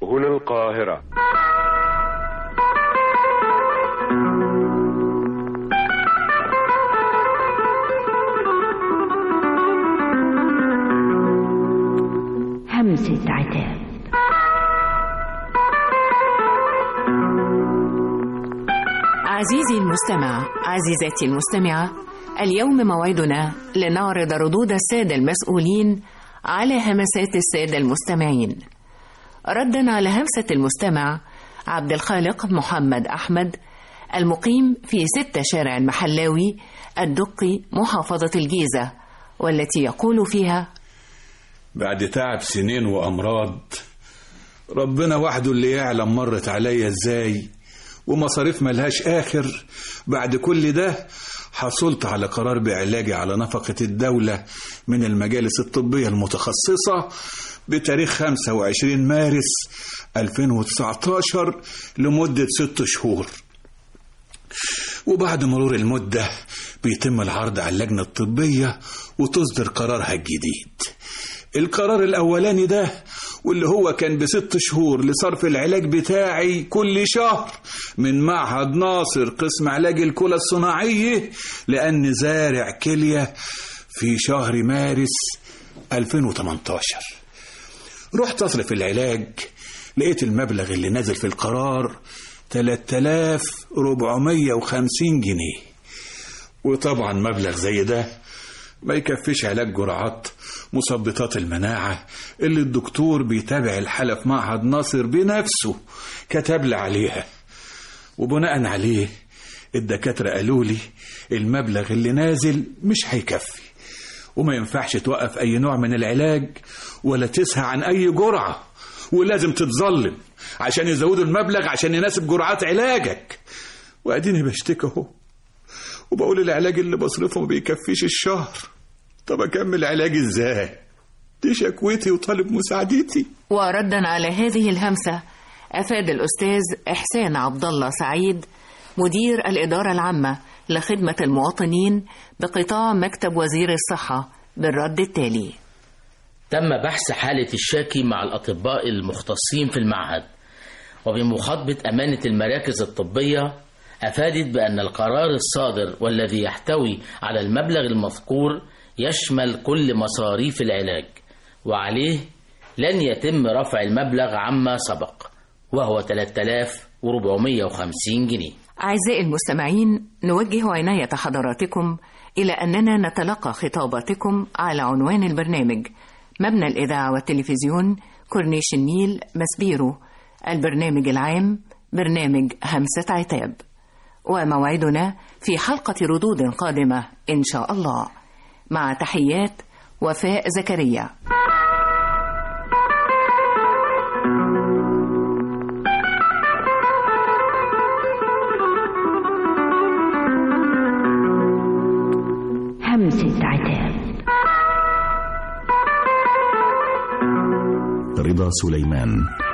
هنا القاهرة. همسة عتاب. عزيزي المستمع، عزيزتي المستمعة، اليوم موعدنا لنعرض ردود السادة المسؤولين على همسات السادة المستمعين. ردا على همسة المستمع عبد الخالق محمد أحمد المقيم في 6 شارع المحلاوي الدقي محافظة الجيزة، والتي يقول فيها: بعد تعب سنين وأمراض ربنا وحده اللي يعلم مرت عليا ازاي، ومصاريف ملهاش آخر. بعد كل ده حصلت على قرار بعلاجي على نفقة الدولة من المجالس الطبية المتخصصة بتاريخ 25 مارس 2019 لمدة 6 شهور. وبعد مرور المدة بيتم العرض على اللجنة الطبية وتصدر قرارها الجديد. القرار الأولاني ده واللي هو كان ب6 شهور لصرف العلاج بتاعي كل شهر من معهد ناصر قسم علاج الكلى الصناعية، لأن زارع كلية في شهر مارس 2018. رحت أصرف العلاج، لقيت المبلغ اللي نازل في القرار 3450 جنيه. وطبعا مبلغ زي ده ما يكفيش علاج جرعات مثبطات المناعة اللي الدكتور بيتابع الحالة في معهد ناصر بنفسه كتب لي عليها. وبناء عليه الدكاترة قالوا لي المبلغ اللي نازل مش هيكفي، وما ينفعش توقف أي نوع من العلاج ولا تسهى عن أي جرعة، ولازم تتظلم عشان يزودوا المبلغ عشان يناسب جرعات علاجك. وأديني بشتكي اهو وبقول العلاج اللي بصرفه ما بيكفيش الشهر. طب أكمل علاجي إزاي؟ دي شكوتي وطالب مساعدتي. وردا على هذه الهمسة أفاد الأستاذ إحسان عبد الله سعيد مدير الإدارة العامة لخدمة المواطنين بقطاع مكتب وزير الصحة بالرد التالي: تم بحث حالة الشاكي مع الأطباء المختصين في المعهد، وبمخاطبة أمانة المراكز الطبية أفادت بأن القرار الصادر والذي يحتوي على المبلغ المذكور يشمل كل مصاريف العلاج، وعليه لن يتم رفع المبلغ عما سبق وهو 3450 جنيه. أعزائي المستمعين، نوجه عناية حضراتكم إلى أننا نتلقى خطاباتكم على عنوان البرنامج: مبنى الإذاعة والتلفزيون، كورنيش النيل، مسبيرو، البرنامج العام، برنامج همسة عتاب. وموعدنا في حلقة ردود قادمة إن شاء الله. مع تحيات وفاء زكريا. همسة عتاب. رضا سليمان.